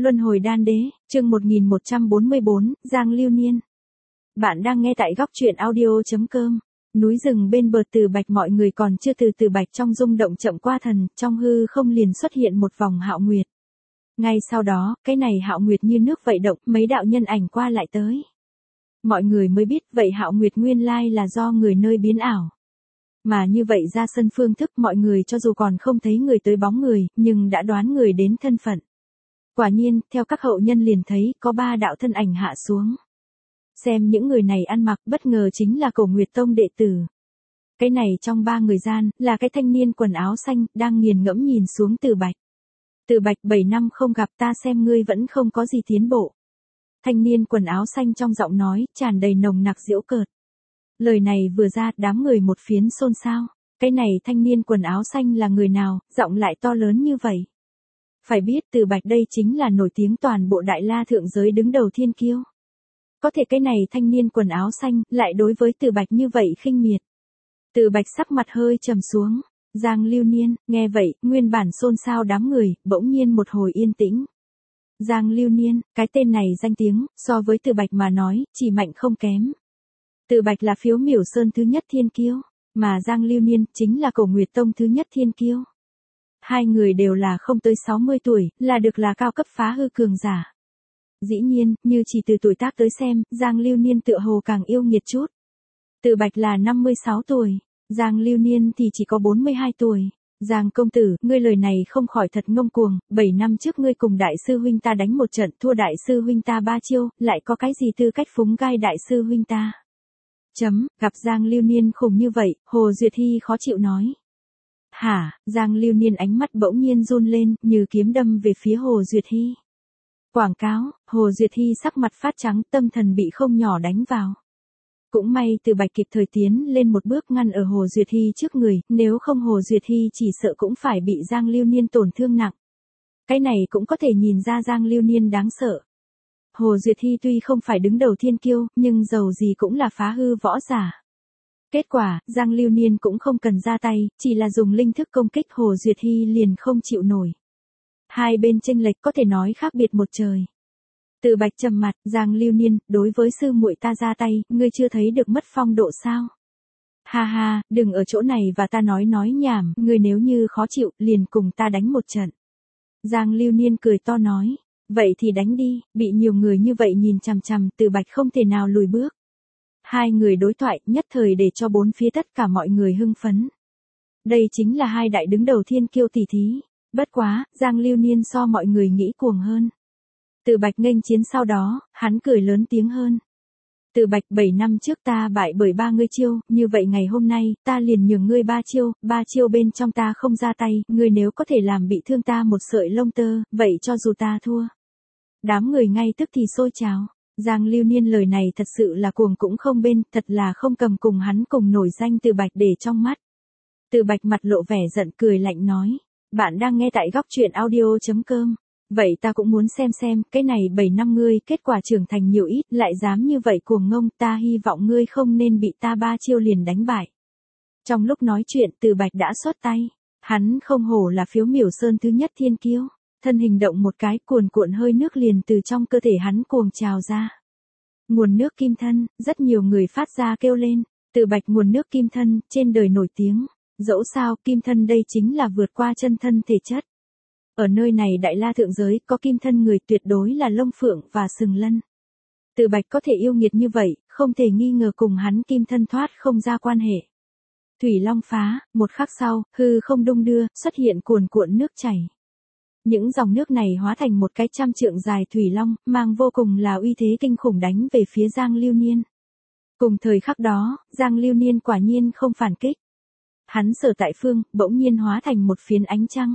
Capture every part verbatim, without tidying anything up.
Luân hồi đan đế, chương một nghìn một trăm bốn mươi bốn, Giang Lưu Niên. Bạn đang nghe tại góc truyện audio.com. Núi rừng bên bờ Từ Bạch, mọi người còn chưa từ Từ Bạch trong rung động chậm qua thần, trong hư không liền xuất hiện một vòng hạo nguyệt. Ngay sau đó, cái này hạo nguyệt như nước vậy động, mấy đạo nhân ảnh qua lại tới. Mọi người mới biết vậy hạo nguyệt nguyên lai là do người nơi biến ảo. Mà như vậy ra sân phương thức, mọi người cho dù còn không thấy người tới bóng người, nhưng đã đoán người đến thân phận. Quả nhiên, theo các hậu nhân liền thấy, có ba đạo thân ảnh hạ xuống. Xem những người này ăn mặc, bất ngờ chính là Cổ Nguyệt Tông đệ tử. Cái này trong ba người gian, là cái thanh niên quần áo xanh, đang nghiền ngẫm nhìn xuống Từ Bạch. Từ Bạch, bảy năm không gặp, ta xem ngươi vẫn không có gì tiến bộ. Thanh niên quần áo xanh trong giọng nói, tràn đầy nồng nặc giễu cợt. Lời này vừa ra, đám người một phiến xôn xao. Cái này thanh niên quần áo xanh là người nào, giọng lại to lớn như vậy. Phải biết Từ Bạch đây chính là nổi tiếng toàn bộ Đại La thượng giới đứng đầu thiên kiêu. Có thể cái này thanh niên quần áo xanh, lại đối với Từ Bạch như vậy khinh miệt. Từ Bạch sắc mặt hơi trầm xuống. Giang Lưu Niên, nghe vậy, nguyên bản xôn xao đám người, bỗng nhiên một hồi yên tĩnh. Giang Lưu Niên, cái tên này danh tiếng, so với Từ Bạch mà nói, chỉ mạnh không kém. Từ Bạch là Phiếu Miểu Sơn thứ nhất thiên kiêu, mà Giang Lưu Niên chính là Cổ Nguyệt Tông thứ nhất thiên kiêu. Hai người đều là không tới sáu mươi tuổi, là được là cao cấp phá hư cường giả. Dĩ nhiên, như chỉ từ tuổi tác tới xem, Giang Lưu Niên tựa hồ càng yêu nghiệt chút. Từ Bạch là năm mươi sáu tuổi, Giang Lưu Niên thì chỉ có bốn mươi hai tuổi. Giang công tử, ngươi lời này không khỏi thật ngông cuồng, bảy năm trước ngươi cùng đại sư huynh ta đánh một trận, thua đại sư huynh ta ba chiêu, lại có cái gì tư cách phúng gai đại sư huynh ta. Chấm, gặp Giang Lưu Niên khủng như vậy, Hồ Duyệt Hy khó chịu nói. Hả, Giang Lưu Niên ánh mắt bỗng nhiên run lên, như kiếm đâm về phía Hồ Duyệt Hy. Quảng cáo, Hồ Duyệt Hy sắc mặt phát trắng, tâm thần bị không nhỏ đánh vào. Cũng may Từ Bạch kịp thời tiến lên một bước ngăn ở Hồ Duyệt Hy trước người, nếu không Hồ Duyệt Hy chỉ sợ cũng phải bị Giang Lưu Niên tổn thương nặng. Cái này cũng có thể nhìn ra Giang Lưu Niên đáng sợ. Hồ Duyệt Hy tuy không phải đứng đầu thiên kiêu, nhưng dầu gì cũng là phá hư võ giả. Kết quả, Giang Lưu Niên cũng không cần ra tay, chỉ là dùng linh thức công kích Hồ Duyệt Hy liền không chịu nổi. Hai bên chênh lệch có thể nói khác biệt một trời. Từ Bạch trầm mặt, Giang Lưu Niên, đối với sư muội ta ra tay, ngươi chưa thấy được mất phong độ sao? Ha ha, đừng ở chỗ này và ta nói nói nhảm, ngươi nếu như khó chịu, liền cùng ta đánh một trận. Giang Lưu Niên cười to nói, vậy thì đánh đi, bị nhiều người như vậy nhìn chằm chằm, Từ Bạch không thể nào lùi bước. Hai người đối thoại, nhất thời để cho bốn phía tất cả mọi người hưng phấn. Đây chính là hai đại đứng đầu thiên kiêu tỷ thí. Bất quá, Giang Lưu Niên so mọi người nghĩ cuồng hơn. Từ Bạch nghênh chiến sau đó, hắn cười lớn tiếng hơn. Từ Bạch, bảy năm trước ta bại bởi ba ngươi chiêu, như vậy ngày hôm nay, ta liền nhường ngươi ba chiêu, ba chiêu bên trong ta không ra tay, ngươi nếu có thể làm bị thương ta một sợi lông tơ, vậy cho dù ta thua. Đám người ngay tức thì sôi trào. Giang Lưu Niên lời này thật sự là cuồng cũng không bên, thật là không cầm cùng hắn cùng nổi danh Từ Bạch để trong mắt. Từ Bạch mặt lộ vẻ giận cười lạnh nói. Bạn đang nghe tại góc truyện audio.com. Vậy ta cũng muốn xem xem, cái này bảy năm ngươi kết quả trưởng thành nhiều ít, lại dám như vậy cuồng ngông, ta hy vọng ngươi không nên bị ta ba chiêu liền đánh bại. Trong lúc nói chuyện, Từ Bạch đã xuất tay. Hắn không hổ là Phiếu Miểu Sơn thứ nhất thiên kiêu. Thân hình động một cái, cuồn cuộn hơi nước liền từ trong cơ thể hắn cuồng trào ra. Nguồn nước kim thân, rất nhiều người phát ra kêu lên. Từ Bạch nguồn nước kim thân, trên đời nổi tiếng. Dẫu sao, kim thân đây chính là vượt qua chân thân thể chất. Ở nơi này Đại La thượng giới, có kim thân người tuyệt đối là Long Phượng và Sừng Lân. Từ Bạch có thể yêu nghiệt như vậy, không thể nghi ngờ cùng hắn kim thân thoát không ra quan hệ. Thủy Long phá, một khắc sau, hư không đung đưa, xuất hiện cuồn cuộn nước chảy. Những dòng nước này hóa thành một cái trăm trượng dài thủy long, mang vô cùng là uy thế kinh khủng đánh về phía Giang Lưu Niên. Cùng thời khắc đó, Giang Lưu Niên quả nhiên không phản kích. Hắn sở tại phương, bỗng nhiên hóa thành một phiến ánh trăng.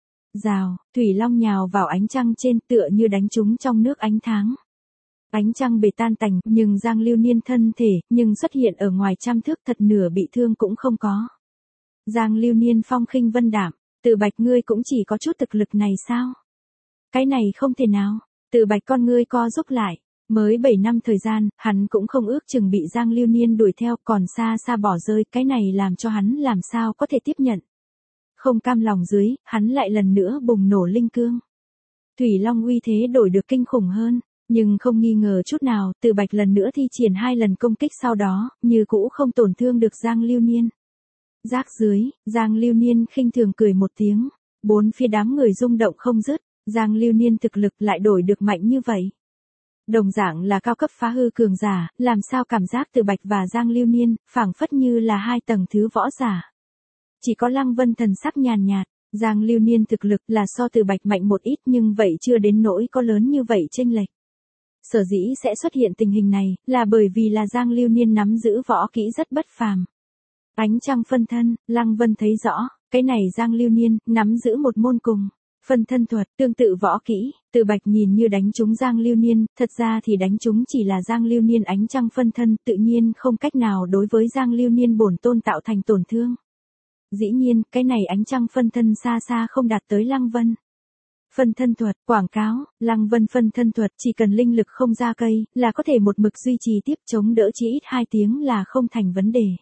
Rào, thủy long nhào vào ánh trăng trên tựa như đánh trúng trong nước ánh tháng. Ánh trăng bể tan tành, nhưng Giang Lưu Niên thân thể, nhưng xuất hiện ở ngoài trăm thước thật nửa bị thương cũng không có. Giang Lưu Niên phong khinh vân đạm, Từ Bạch ngươi cũng chỉ có chút thực lực này sao? Cái này không thể nào, Từ Bạch con ngươi co rúm lại. Mới bảy năm thời gian, hắn cũng không ước chừng bị Giang Lưu Niên đuổi theo, còn xa xa bỏ rơi, cái này làm cho hắn làm sao có thể tiếp nhận. Không cam lòng dưới, hắn lại lần nữa bùng nổ linh cương. Thủy Long uy thế đổi được kinh khủng hơn, nhưng không nghi ngờ chút nào, Từ Bạch lần nữa thi triển hai lần công kích sau đó, như cũ không tổn thương được Giang Lưu Niên. Rác dưới, Giang Lưu Niên khinh thường cười một tiếng, bốn phía đám người rung động không dứt, Giang Lưu Niên thực lực lại đổi được mạnh như vậy. Đồng dạng là cao cấp phá hư cường giả, làm sao cảm giác Từ Bạch và Giang Lưu Niên, phảng phất như là hai tầng thứ võ giả. Chỉ có Lăng Vân thần sắc nhàn nhạt, Giang Lưu Niên thực lực là so Từ Bạch mạnh một ít nhưng vậy chưa đến nỗi có lớn như vậy chênh lệch. Sở dĩ sẽ xuất hiện tình hình này, là bởi vì là Giang Lưu Niên nắm giữ võ kỹ rất bất phàm. Ánh trăng phân thân, Lăng Vân thấy rõ, cái này Giang Lưu Niên, nắm giữ một môn cùng. Phân thân thuật, tương tự võ kỹ, Từ Bạch nhìn như đánh trúng Giang Lưu Niên, thật ra thì đánh trúng chỉ là Giang Lưu Niên ánh trăng phân thân, tự nhiên không cách nào đối với Giang Lưu Niên bổn tôn tạo thành tổn thương. Dĩ nhiên, cái này ánh trăng phân thân xa xa không đạt tới Lăng Vân. Phân thân thuật, quảng cáo, Lăng Vân phân thân thuật chỉ cần linh lực không ra cây, là có thể một mực duy trì tiếp chống đỡ chí ít hai tiếng là không thành vấn đề.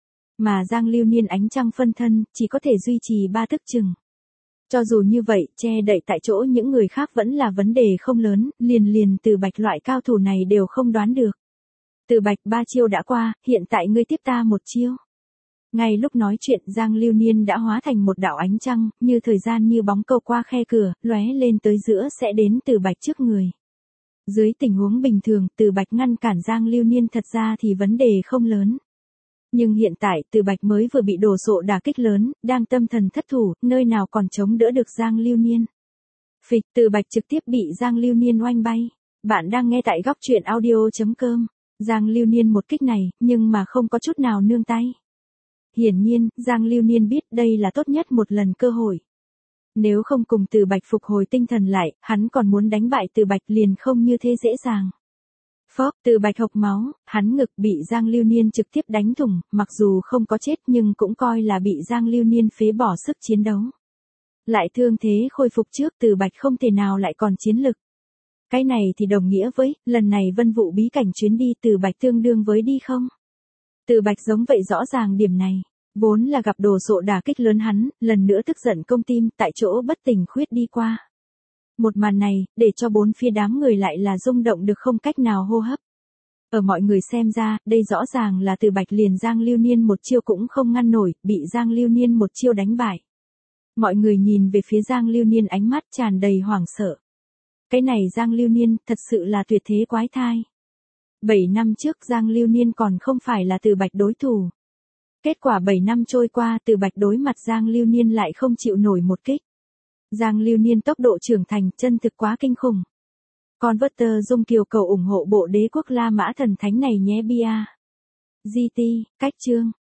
Mà Giang Lưu Niên ánh trăng phân thân, chỉ có thể duy trì ba thức chừng. Cho dù như vậy, che đậy tại chỗ những người khác vẫn là vấn đề không lớn, liền liền Từ Bạch loại cao thủ này đều không đoán được. Từ Bạch ba chiêu đã qua, hiện tại ngươi tiếp ta một chiêu. Ngay lúc nói chuyện Giang Lưu Niên đã hóa thành một đạo ánh trăng, như thời gian như bóng câu qua khe cửa, lóe lên tới giữa sẽ đến Từ Bạch trước người. Dưới tình huống bình thường, Từ Bạch ngăn cản Giang Lưu Niên thật ra thì vấn đề không lớn. Nhưng hiện tại Từ Bạch mới vừa bị đổ sộ đả kích lớn, đang tâm thần thất thủ, nơi nào còn chống đỡ được Giang Lưu Niên. Phịch, Từ Bạch trực tiếp bị Giang Lưu Niên oanh bay. Bạn đang nghe tại góc truyện audio chấm com. Giang Lưu Niên một kích này, nhưng mà không có chút nào nương tay. Hiển nhiên, Giang Lưu Niên biết đây là tốt nhất một lần cơ hội. Nếu không cùng Từ Bạch phục hồi tinh thần lại, hắn còn muốn đánh bại Từ Bạch liền không như thế dễ dàng. Phốc, Từ Bạch hộc máu, hắn ngực bị Giang Lưu Niên trực tiếp đánh thủng, mặc dù không có chết nhưng cũng coi là bị Giang Lưu Niên phế bỏ sức chiến đấu. Lại thương thế khôi phục trước Từ Bạch không thể nào lại còn chiến lực. Cái này thì đồng nghĩa với, lần này Vân Vụ bí cảnh chuyến đi Từ Bạch tương đương với đi không? Từ Bạch giống vậy rõ ràng điểm này, vốn là gặp đồ sộ đả kích lớn hắn, lần nữa tức giận công tim, tại chỗ bất tỉnh khuyết đi qua. Một màn này, để cho bốn phía đám người lại là rung động được không cách nào hô hấp. Ở mọi người xem ra, đây rõ ràng là Từ Bạch liền Giang Lưu Niên một chiêu cũng không ngăn nổi, bị Giang Lưu Niên một chiêu đánh bại. Mọi người nhìn về phía Giang Lưu Niên ánh mắt tràn đầy hoảng sợ. Cái này Giang Lưu Niên, thật sự là tuyệt thế quái thai. Bảy năm trước Giang Lưu Niên còn không phải là Từ Bạch đối thủ. Kết quả bảy năm trôi qua Từ Bạch đối mặt Giang Lưu Niên lại không chịu nổi một kích. Giang Lưu Niên tốc độ trưởng thành chân thực quá kinh khủng. Converter Dung Kiều cầu ủng hộ bộ đế quốc La Mã Thần Thánh này nhé bia. giê tê, cách chương.